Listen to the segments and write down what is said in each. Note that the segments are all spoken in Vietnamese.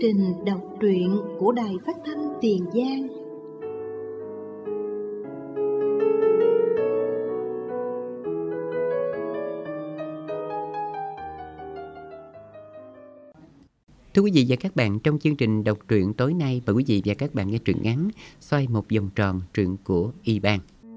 trình đọc truyện của Đài Phát thanh Tiền Giang. Thưa quý vị và các bạn, trong chương trình đọc truyện tối nay, mời quý vị và các bạn nghe truyện ngắn Xoay một vòng tròn, truyện của Y Ban.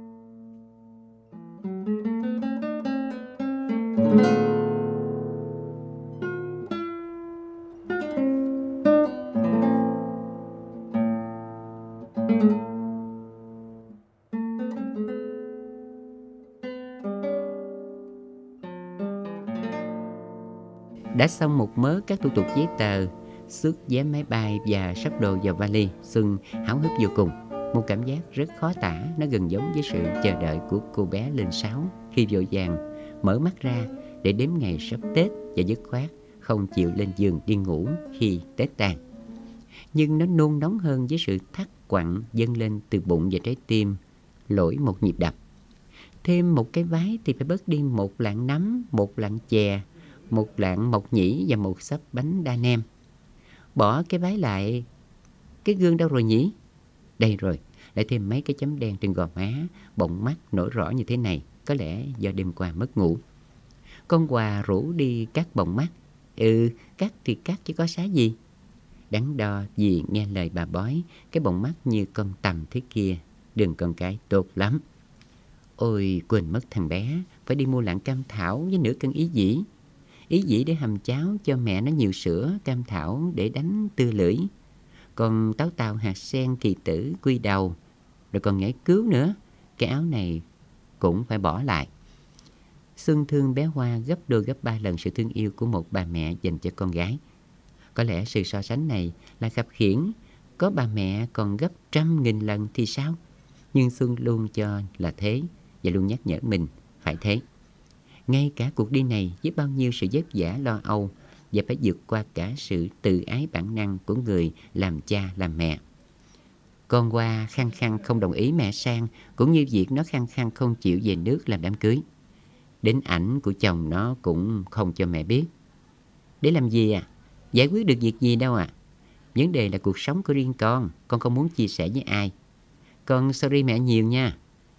Đã xong một mớ các thủ tục giấy tờ, xuất vé máy bay và sắp đồ vào vali, Xuân háo hức vô cùng. Một cảm giác rất khó tả, nó gần giống với sự chờ đợi của cô bé lên 6 khi vội vàng mở mắt ra để đếm ngày sắp Tết và dứt khoát không chịu lên giường đi ngủ khi Tết tàn. Nhưng nó nôn nóng hơn với sự thắt quặn dâng lên từ bụng và trái tim, lỗi một nhịp đập. Thêm một cái vái thì phải bớt đi một lạng nấm, một lạng chè, một lạng mộc nhĩ và một xấp bánh đa nem. Bỏ cái vái lại, cái gương đâu rồi nhỉ? Đây rồi, lại thêm mấy cái chấm đen trên gò má, bọng mắt nổi rõ như thế này, có lẽ do đêm qua mất ngủ. Con Hòa rủ đi cắt bọng mắt. Cắt thì cắt chứ có xá gì. Đắn đo vì nghe lời bà bói, cái bọng mắt như con tằm thế kia, đừng con cái tốt lắm. Ôi, quên mất thằng bé, phải đi mua lạng cam thảo với nửa cân ý dĩ. Ý dĩ để hầm cháo cho mẹ nó nhiều sữa, cam thảo để đánh tưa lưỡi. Còn táo tàu, hạt sen, kỳ tử, quy đầu, rồi còn nhảy cứu nữa. Cái áo này cũng phải bỏ lại. Xuân thương bé Hoa gấp đôi gấp 3 lần sự thương yêu của một bà mẹ dành cho con gái. Có lẽ sự so sánh này là khập khiễng, có bà mẹ còn gấp 100.000 lần thì sao? Nhưng Xuân luôn cho là thế và luôn nhắc nhở mình phải thế. Ngay cả cuộc đi này với bao nhiêu sự vất vả lo âu và phải vượt qua cả sự tự ái bản năng của người làm cha làm mẹ. Con Hoa khăng khăng không đồng ý mẹ sang, cũng như việc nó khăng khăng không chịu về nước làm đám cưới. Đến ảnh của chồng nó cũng không cho mẹ biết. Để làm gì à? Giải quyết được việc gì đâu à? Vấn đề là cuộc sống của riêng con không muốn chia sẻ với ai. Con sorry mẹ nhiều nha.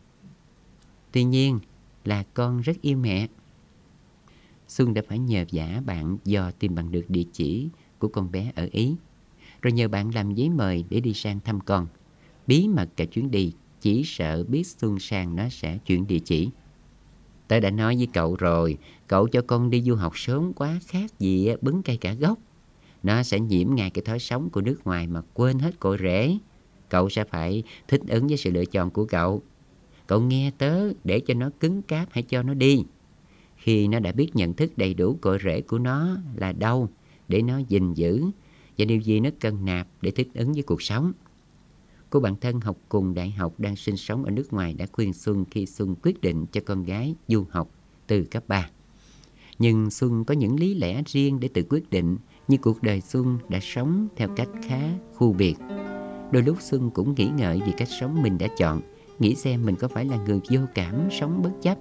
Tuy nhiên là con rất yêu mẹ. Xuân đã phải nhờ vả bạn dò tìm bằng được địa chỉ của con bé ở Ý, rồi nhờ bạn làm giấy mời để đi sang thăm con. Bí mật cả chuyến đi, chỉ sợ biết Xuân sang nó sẽ chuyển địa chỉ. Tớ đã nói với cậu rồi, cậu cho con đi du học sớm quá khác gì bứng cây cả gốc. Nó sẽ nhiễm ngay cái thói sống của nước ngoài mà quên hết cội rễ. Cậu sẽ phải thích ứng với sự lựa chọn của cậu. Cậu nghe tớ, để cho nó cứng cáp hãy cho nó đi. Khi nó đã biết nhận thức đầy đủ cội rễ của nó là đâu để nó gìn giữ và điều gì nó cần nạp để thích ứng với cuộc sống. Cô bạn thân học cùng đại học đang sinh sống ở nước ngoài đã khuyên Xuân khi Xuân quyết định cho con gái du học từ cấp 3. Nhưng Xuân có những lý lẽ riêng để tự quyết định, như cuộc đời Xuân đã sống theo cách khá khu biệt. Đôi lúc Xuân cũng nghĩ ngợi vì cách sống mình đã chọn, nghĩ xem mình có phải là người vô cảm sống bất chấp.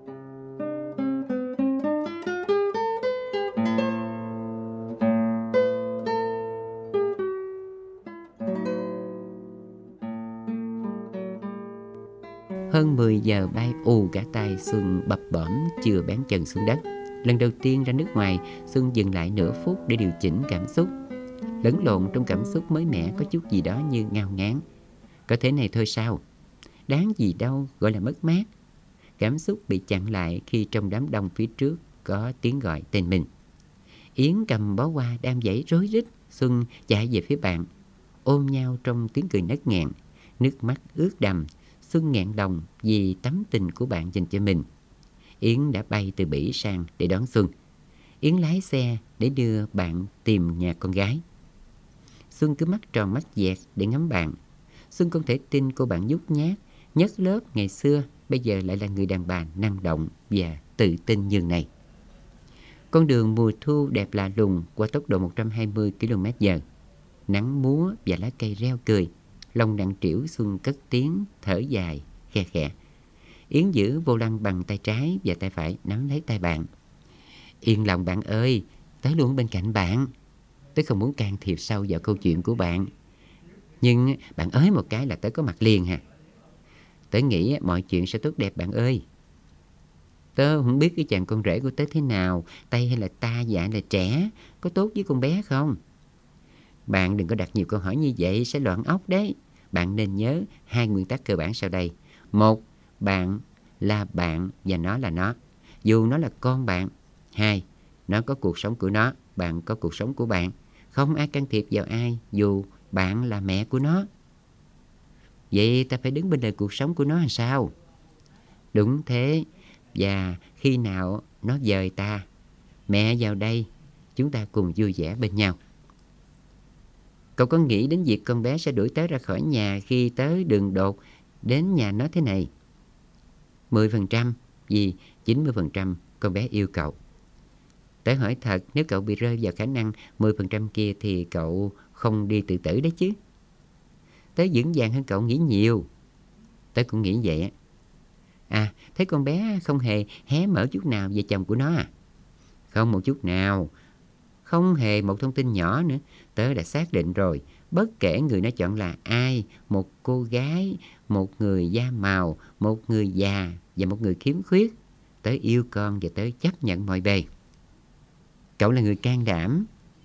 Hơn 10 giờ bay ù cả tay, Xuân bập bõm chưa bén chân xuống đất. Lần đầu tiên ra nước ngoài, Xuân dừng lại nửa phút để điều chỉnh cảm xúc. Lẫn lộn trong cảm xúc mới mẻ có chút gì đó như ngao ngán. Có thế này thôi sao? Đáng gì đâu gọi là mất mát. Cảm xúc bị chặn lại khi trong đám đông phía trước có tiếng gọi tên mình. Yến cầm bó hoa đang giãy rối rít. Xuân chạy về phía bạn, ôm nhau trong tiếng cười nấc nghẹn. Nước mắt ướt đầm. Xuân nghẹn lòng vì tấm tình của bạn dành cho mình. Yến đã bay từ Bỉ sang để đón Xuân. Yến lái xe để đưa bạn tìm nhà con gái. Xuân cứ mắt tròn mắt dẹt để ngắm bạn. Xuân không thể tin cô bạn nhút nhát nhất lớp ngày xưa bây giờ lại là người đàn bà năng động và tự tin như này. Con đường mùa thu đẹp lạ lùng qua tốc độ 120 km/h. Nắng múa và lá cây reo cười. Lòng nặng trĩu, Xuân cất tiếng thở dài khe khẽ. Yến giữ vô lăng bằng tay trái và tay phải nắm lấy tay bạn. Yên lòng bạn ơi, tớ luôn bên cạnh bạn. Tớ không muốn can thiệp sâu vào câu chuyện của bạn, nhưng bạn ới một cái là tớ có mặt liền hà. Tớ nghĩ mọi chuyện sẽ tốt đẹp bạn ơi. Tớ không biết cái chàng con rể của tớ thế nào, Tây hay là ta dạ hay là trẻ, có tốt với con bé không? Bạn đừng có đặt nhiều câu hỏi như vậy, sẽ loạn óc đấy. Bạn nên nhớ 2 nguyên tắc cơ bản sau đây. 1. Bạn là bạn và nó là nó, dù nó là con bạn. 2. Nó có cuộc sống của nó, bạn có cuộc sống của bạn. Không ai can thiệp vào ai, dù bạn là mẹ của nó. Vậy ta phải đứng bên lề cuộc sống của nó làm sao? Đúng thế. Và khi nào nó dời ta, mẹ vào đây, chúng ta cùng vui vẻ bên nhau. Cậu có nghĩ đến việc con bé sẽ đuổi tớ ra khỏi nhà khi tớ đường đột đến nhà nó thế này? 10%, vì 90% con bé yêu cậu. Tớ hỏi thật, nếu cậu bị rơi vào khả năng 10% kia thì cậu không đi tự tử đấy chứ? Tớ vững vàng hơn cậu nghĩ nhiều. Tớ cũng nghĩ vậy á. À, thấy con bé không hề hé mở chút nào về chồng của nó à? Không một chút nào. Không hề một thông tin nhỏ nữa. Tớ đã xác định rồi, bất kể người nó chọn là ai, một cô gái, một người da màu, một người già và một người khiếm khuyết, tớ yêu con và tớ chấp nhận mọi bề. Cậu là người can đảm.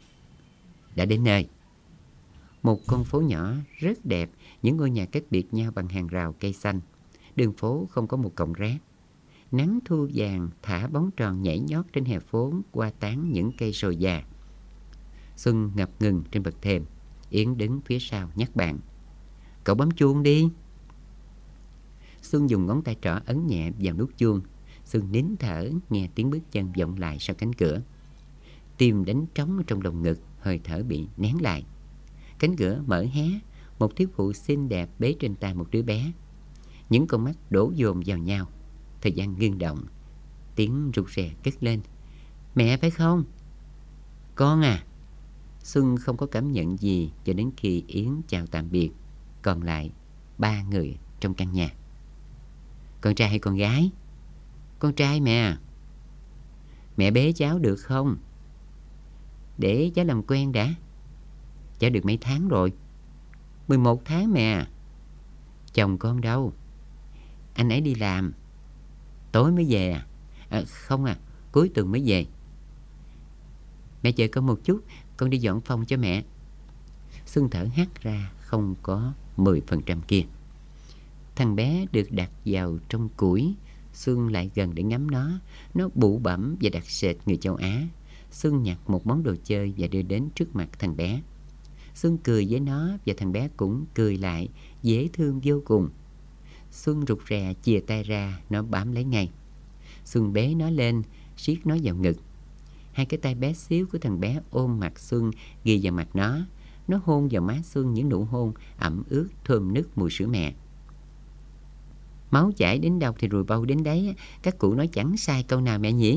Đã đến nơi. Một con phố nhỏ rất đẹp, những ngôi nhà cách biệt nhau bằng hàng rào cây xanh. Đường phố không có một cọng rác. Nắng thu vàng thả bóng tròn nhảy nhót trên hè phố qua tán những cây sồi già. Xuân ngập ngừng trên bậc thềm. Yến đứng phía sau nhắc bạn. Cậu bấm chuông đi. Xuân dùng ngón tay trỏ ấn nhẹ vào nút chuông. Xuân nín thở nghe tiếng bước chân vọng lại sau cánh cửa. Tim đánh trống ở trong lồng ngực, hơi thở bị nén lại. Cánh cửa mở hé, một thiếu phụ xinh đẹp bế trên tay một đứa bé. Những con mắt đổ dồn vào nhau. Thời gian ngưng động. Tiếng rụt rè cất lên. Mẹ phải không? Con à. Xuân không có cảm nhận gì cho đến khi Yến chào tạm biệt. Còn lại 3 người trong căn nhà. Con trai hay con gái? Con trai mẹ. Mẹ bế cháu được không? Để cháu làm quen đã. Cháu được mấy tháng rồi? 11 tháng mẹ. Chồng con đâu? Anh ấy đi làm. Tối mới về à? Không à, cuối tuần mới về. Mẹ chờ con một chút, con đi dọn phòng cho mẹ. Xuân thở hắt ra, không có 10% kia. Thằng bé được đặt vào trong củi. Xuân lại gần để ngắm nó. Nó bụ bẫm và đặc sệt người châu Á. Xuân nhặt một món đồ chơi và đưa đến trước mặt thằng bé. Xuân cười với nó và thằng bé cũng cười lại, dễ thương vô cùng. Xuân rụt rè chìa tay ra, nó bám lấy ngay. Xuân bế nó lên, siết nó vào ngực. Hai cái tay bé xíu của thằng bé ôm mặt Xuân, ghi vào mặt nó. Nó hôn vào má Xuân những nụ hôn ẩm ướt thơm nức mùi sữa mẹ. Máu chảy đến đâu thì ruồi bâu đến đấy. Các cụ nói chẳng sai câu nào mẹ nhỉ?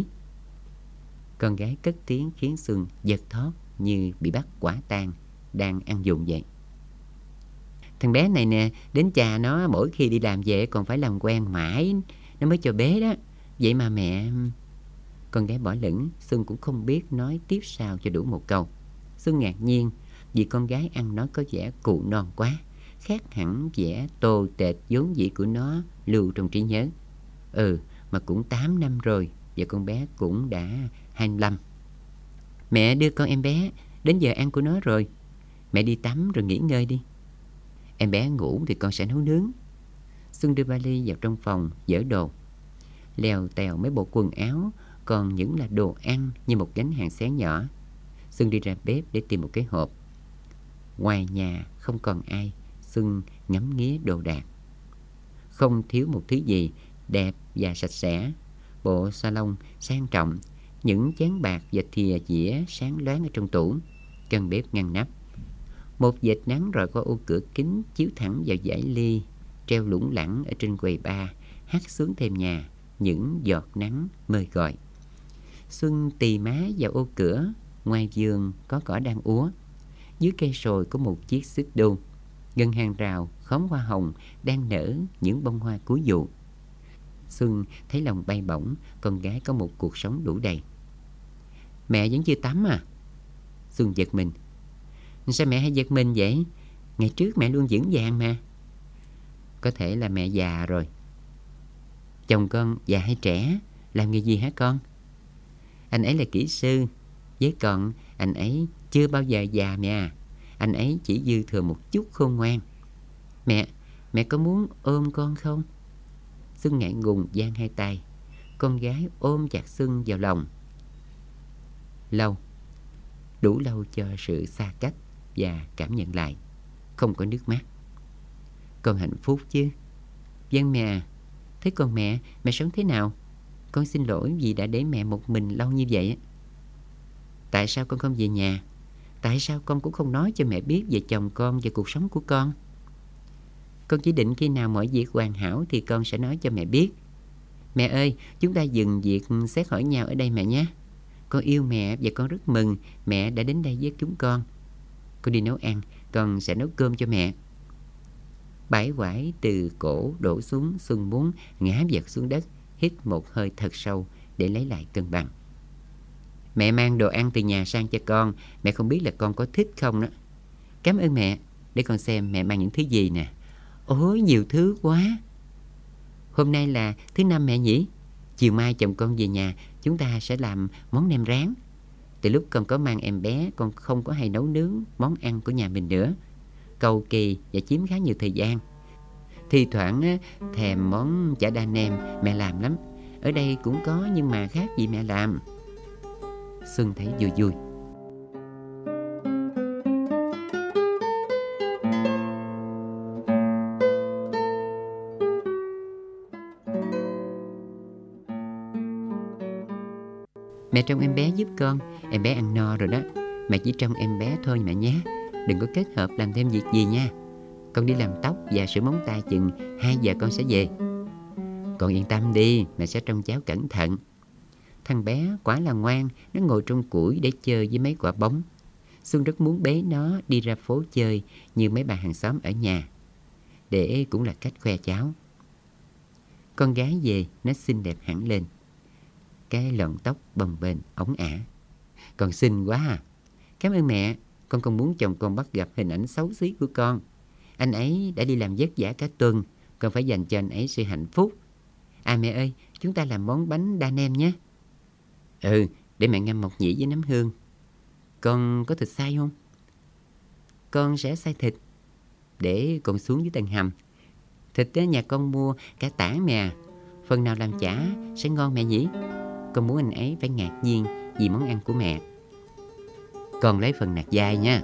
Con gái cất tiếng khiến Xuân giật thót như bị bắt quả tang đang ăn dụng vậy. Thằng bé này nè, đến cha nó mỗi khi đi làm về còn phải làm quen mãi nó mới cho bế đó. Vậy mà mẹ... Con gái bỏ lửng. Xuân cũng không biết nói tiếp sao cho đủ một câu. Xuân ngạc nhiên vì con gái ăn nói có vẻ cụ non quá, khác hẳn vẻ tô tệt vốn dĩ của nó lưu trong trí nhớ. Mà cũng 8 năm rồi và con bé cũng đã 25. Mẹ đưa con em bé, đến giờ ăn của nó rồi. Mẹ đi tắm rồi nghỉ ngơi đi. Em bé ngủ thì con sẽ nấu nướng. Xuân đưa vali vào trong phòng, dỡ đồ. Lèo tèo mấy bộ quần áo, còn những là đồ ăn như một gánh hàng xé nhỏ. Xuân đi ra bếp để tìm một cái hộp. Ngoài nhà không còn ai. Xuân ngắm nghía đồ đạc. Không thiếu một thứ gì đẹp và sạch sẽ. Bộ salon sang trọng, những chén bạc và thìa dĩa sáng loáng ở trong tủ. Căn bếp ngăn nắp. Một vệt nắng rọi qua ô cửa kính chiếu thẳng vào dải ly treo lủng lẳng ở trên quầy bar, hắt xuống thềm nhà những giọt nắng mời gọi. Xuân tì má vào ô cửa. Ngoài vườn có cỏ đang úa. Dưới cây sồi có một chiếc xích đu. Gần hàng rào khóm hoa hồng đang nở những bông hoa cuối vụ. Xuân thấy lòng bay bổng. Con gái có một cuộc sống đủ đầy. Mẹ vẫn chưa tắm à? Xuân giật mình. Sao mẹ hay giật mình vậy? Ngày trước mẹ luôn vững vàng mà. Có thể là mẹ già rồi. Chồng con già hay trẻ? Làm nghề gì hả con? Anh ấy là kỹ sư. Với con, anh ấy chưa bao giờ già mẹ à. Anh ấy chỉ dư thừa một chút khôn ngoan. Mẹ có muốn ôm con không? Xuân ngại ngùng giang hai tay. Con gái ôm chặt Xuân vào lòng. Lâu, đủ lâu cho sự xa cách và cảm nhận lại. Không có nước mắt. Con hạnh phúc chứ? Vâng mẹ à. Thế còn mẹ sống thế nào? Con xin lỗi vì đã để mẹ một mình lâu như vậy. Tại sao con không về nhà? Tại sao con cũng không nói cho mẹ biết về chồng con và cuộc sống của con? Con chỉ định khi nào mọi việc hoàn hảo thì con sẽ nói cho mẹ biết. Mẹ ơi, chúng ta dừng việc xét hỏi nhau ở đây mẹ nhé. Con yêu mẹ và con rất mừng mẹ đã đến đây với chúng con. Con đi nấu ăn, con sẽ nấu cơm cho mẹ. Bãi quải từ cổ đổ xuống, Xuân muốn ngã vật xuống đất, hít một hơi thật sâu để lấy lại cân bằng. Mẹ mang đồ ăn từ nhà sang cho con. Mẹ không biết là con có thích không đó. Cảm ơn mẹ. Để con xem mẹ mang những thứ gì nè. Ôi, nhiều thứ quá. Hôm nay là thứ Năm mẹ nhỉ? Chiều mai chồng con về nhà, chúng ta sẽ làm món nem rán. Từ lúc con có mang em bé, con không có hay nấu nướng món ăn của nhà mình nữa. Cầu kỳ và chiếm khá nhiều thời gian. Thi thoảng thèm món chả đa nem mẹ làm lắm. Ở đây cũng có nhưng mà khác gì mẹ làm. Xuân thấy vui vui. Mẹ trông em bé giúp con. Em bé ăn no rồi đó. Mẹ chỉ trông em bé thôi mẹ nhé. Đừng có kết hợp làm thêm việc gì nha. Con đi làm tóc và sửa móng tay chừng 2 giờ con sẽ về. Con yên tâm đi, mẹ sẽ trông cháu cẩn thận. Thằng bé quả là ngoan. Nó ngồi trong củi để chơi với mấy quả bóng. Xuân rất muốn bế nó đi ra phố chơi như mấy bà hàng xóm ở nhà, để cũng là cách khoe cháu. Con gái về nó xinh đẹp hẳn lên. Cái lọn tóc bồng bềnh ống ả. Con xinh quá à. Cảm ơn mẹ. Con không muốn chồng con bắt gặp hình ảnh xấu xí của con. Anh ấy đã đi làm vất vả cả tuần. Con phải dành cho anh ấy sự hạnh phúc. À mẹ ơi, chúng ta làm món bánh đa nem nhé. Ừ, để mẹ ngâm mộc nhĩ với nấm hương. Con có thịt xay không? Con sẽ xay thịt để con xuống dưới tầng hầm. Thịt nhà con mua cả tả mẹ à. Phần nào làm chả sẽ ngon mẹ nhỉ? Con muốn anh ấy phải ngạc nhiên vì món ăn của mẹ. Con lấy phần nạc dai nha.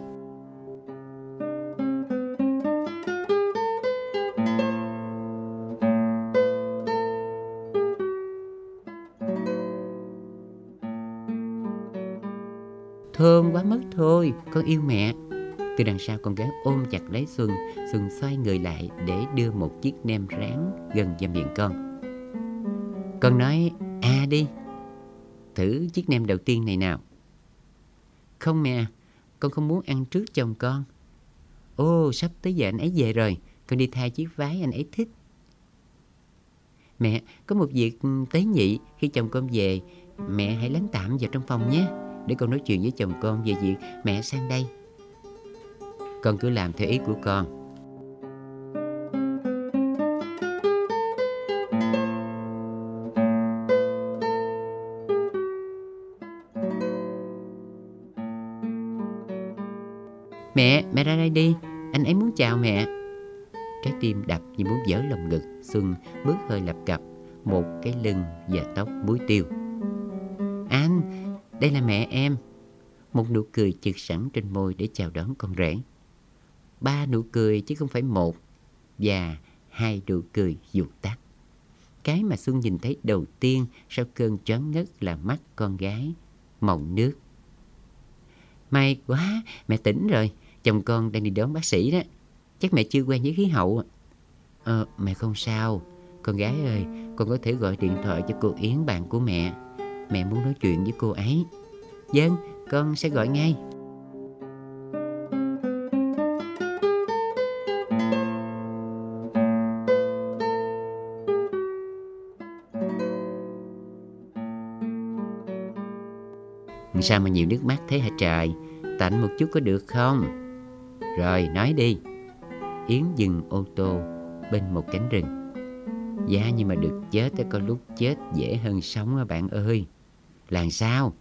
Thơm quá mất thôi, con yêu mẹ. Từ đằng sau con gái ôm chặt lấy Xuân. Xuân xoay người lại để đưa một chiếc nem rán gần vào miệng con. Con nói à đi. Thử chiếc nem đầu tiên này nào. Không mẹ, con không muốn ăn trước chồng con. Ồ, sắp tới giờ anh ấy về rồi. Con đi thay chiếc váy anh ấy thích. Mẹ, có một việc tế nhị. Khi chồng con về, mẹ hãy lánh tạm vào trong phòng nhé, để con nói chuyện với chồng con về việc mẹ sang đây. Con cứ làm theo ý của con. Mẹ ra đây đi. Anh ấy muốn chào mẹ. Trái tim đập như muốn vỡ lồng ngực. Xuân bước hơi lập cập, một cái lưng và tóc muối tiêu. Anh, đây là mẹ em. Một nụ cười chực sẵn trên môi để chào đón con rể. 3 nụ cười chứ không phải 1. Và 2 nụ cười vụt tắt. Cái mà Xuân nhìn thấy đầu tiên sau cơn choáng ngất là mắt con gái màu nước. May quá, mẹ tỉnh rồi. Chồng con đang đi đón bác sĩ đó. Chắc mẹ chưa quen với khí hậu. Mẹ không sao. Con gái ơi, con có thể gọi điện thoại cho cô Yến, bạn của mẹ. Mẹ muốn nói chuyện với cô ấy. Vâng, con sẽ gọi ngay. Sao mà nhiều nước mắt thế hả trời? Tạnh một chút có được không? Rồi nói đi. Yến dừng ô tô bên một cánh rừng. Dạ nhưng mà được chết có lúc chết dễ hơn sống á bạn ơi. Làm sao?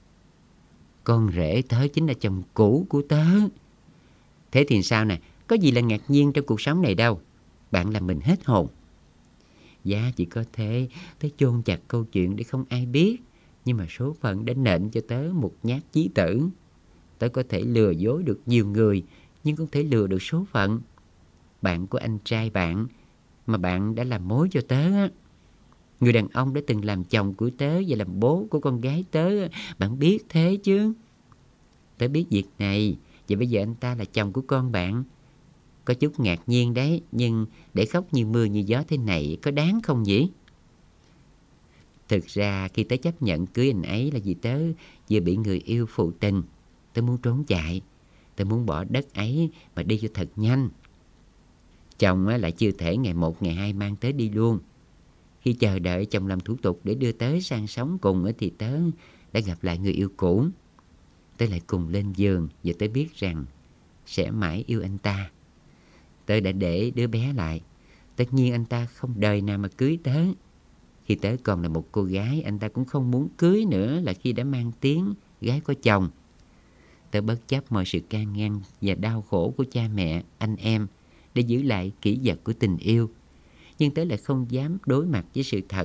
Con rể tớ chính là chồng cũ của tớ. Thế thì sao nè? Có gì là ngạc nhiên trong cuộc sống này đâu. Bạn làm mình hết hồn. Dạ chỉ có thế. Tớ chôn chặt câu chuyện để không ai biết. Nhưng mà số phận đã nện cho tớ một nhát chí tử. Tớ có thể lừa dối được nhiều người, nhưng không thể lừa được số phận. Bạn của anh trai bạn mà bạn đã làm mối cho tớ á, người đàn ông đã từng làm chồng của tớ và làm bố của con gái tớ, bạn biết thế chứ? Tớ biết việc này. Vậy bây giờ anh ta là chồng của con bạn. Có chút ngạc nhiên đấy, nhưng để khóc như mưa như gió thế này có đáng không nhỉ? Thực ra khi tớ chấp nhận cưới anh ấy là vì tớ vừa bị người yêu phụ tình. Tớ muốn trốn chạy. Tớ muốn bỏ đất ấy mà đi cho thật nhanh. Chồng lại chưa thể ngày một ngày hai mang tớ đi luôn. Khi chờ đợi chồng làm thủ tục để đưa tớ sang sống cùng thì tớ đã gặp lại người yêu cũ. Tớ lại cùng lên giường và tớ biết rằng sẽ mãi yêu anh ta. Tớ đã để đứa bé lại. Tất nhiên anh ta không đời nào mà cưới tớ. Khi tớ còn là một cô gái, anh ta cũng không muốn cưới nữa là khi đã mang tiếng gái có chồng. Tớ bất chấp mọi sự can ngăn và đau khổ của cha mẹ, anh em để giữ lại kỷ vật của tình yêu. Nhưng tớ lại không dám đối mặt với sự thật.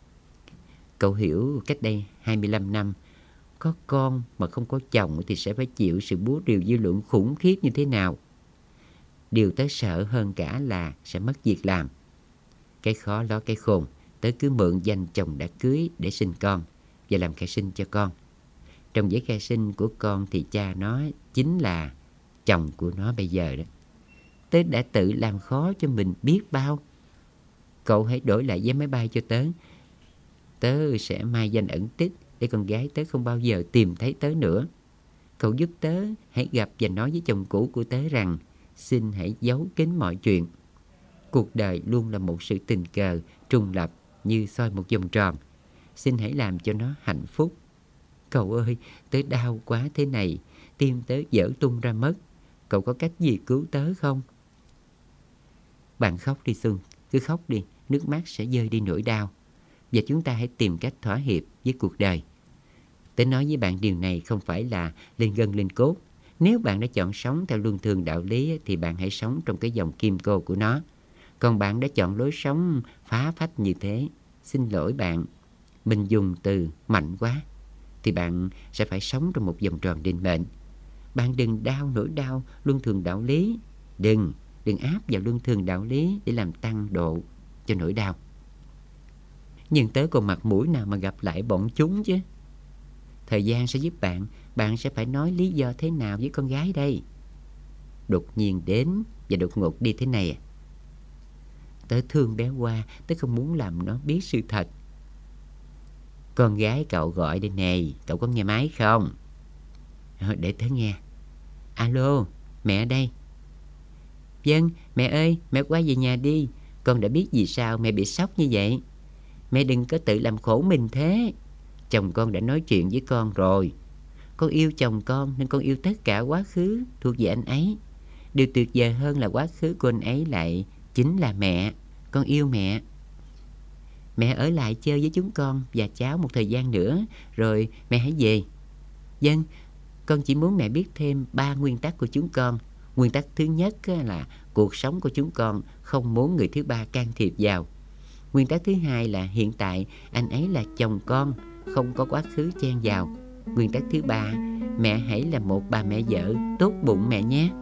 Cậu hiểu cách đây 25 năm, có con mà không có chồng thì sẽ phải chịu sự búa rìu dư luận khủng khiếp như thế nào. Điều tớ sợ hơn cả là sẽ mất việc làm. Cái khó ló cái khôn, tớ cứ mượn danh chồng đã cưới để sinh con và làm khai sinh cho con. Trong giấy khai sinh của con thì cha nó chính là chồng của nó bây giờ đó. Tớ đã tự làm khó cho mình biết bao. Cậu hãy đổi lại vé máy bay cho tớ. Tớ sẽ mai danh ẩn tích để con gái tớ không bao giờ tìm thấy tớ nữa. Cậu giúp tớ hãy gặp và nói với chồng cũ của tớ rằng xin hãy giấu kín mọi chuyện. Cuộc đời luôn là một sự tình cờ trùng lập như soi một vòng tròn. Xin hãy làm cho nó hạnh phúc. Cậu ơi, tớ đau quá thế này, tim tớ vỡ tung ra mất. Cậu có cách gì cứu tớ không? Bạn khóc đi Xuân, cứ khóc đi, nước mắt sẽ dơi đi nỗi đau. Và chúng ta hãy tìm cách thỏa hiệp với cuộc đời. Tớ nói với bạn điều này không phải là lên gân lên cốt. Nếu bạn đã chọn sống theo luân thường đạo lý thì bạn hãy sống trong cái dòng kim cô của nó. Còn bạn đã chọn lối sống phá phách như thế, xin lỗi bạn, mình dùng từ mạnh quá, thì bạn sẽ phải sống trong một vòng tròn định mệnh. Bạn đừng đau nỗi đau luân thường đạo lý. Đừng áp vào luân thường đạo lý để làm tăng độ cho nỗi đau. Nhưng tớ còn mặt mũi nào mà gặp lại bọn chúng chứ? Thời gian sẽ giúp bạn. Bạn sẽ phải nói lý do thế nào với con gái đây? Đột nhiên đến và đột ngột đi thế này à? Tớ thương bé Hoa, tớ không muốn làm nó biết sự thật. Con gái cậu gọi đây này, cậu có nghe máy không? Để tớ nghe. Alo, mẹ ở đây. Vâng, mẹ ơi, mẹ qua về nhà đi. Con đã biết vì sao mẹ bị sốc như vậy. Mẹ đừng có tự làm khổ mình thế. Chồng con đã nói chuyện với con rồi. Con yêu chồng con nên con yêu tất cả quá khứ thuộc về anh ấy. Điều tuyệt vời hơn là quá khứ của anh ấy lại chính là mẹ. Con yêu mẹ. Mẹ ở lại chơi với chúng con và cháu một thời gian nữa, rồi mẹ hãy về. Vâng, con chỉ muốn mẹ biết thêm 3 nguyên tắc của chúng con. Nguyên tắc thứ nhất là cuộc sống của chúng con không muốn người thứ ba can thiệp vào. Nguyên tắc thứ hai là hiện tại anh ấy là chồng con, không có quá khứ chen vào. Nguyên tắc thứ ba, mẹ hãy là một bà mẹ vợ tốt bụng mẹ nhé.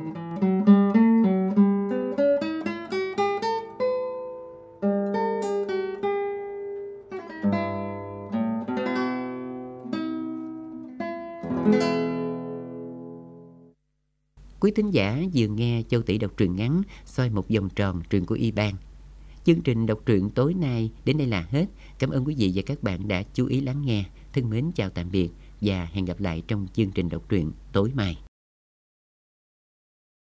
Quý thính giả vừa nghe Châu Tỷ đọc truyện ngắn Soi một vòng tròn, truyện của Y Ban. Chương trình đọc truyện tối nay đến đây là hết. Cảm ơn quý vị và các bạn đã chú ý lắng nghe. Thân mến chào tạm biệt và hẹn gặp lại trong chương trình đọc truyện tối mai.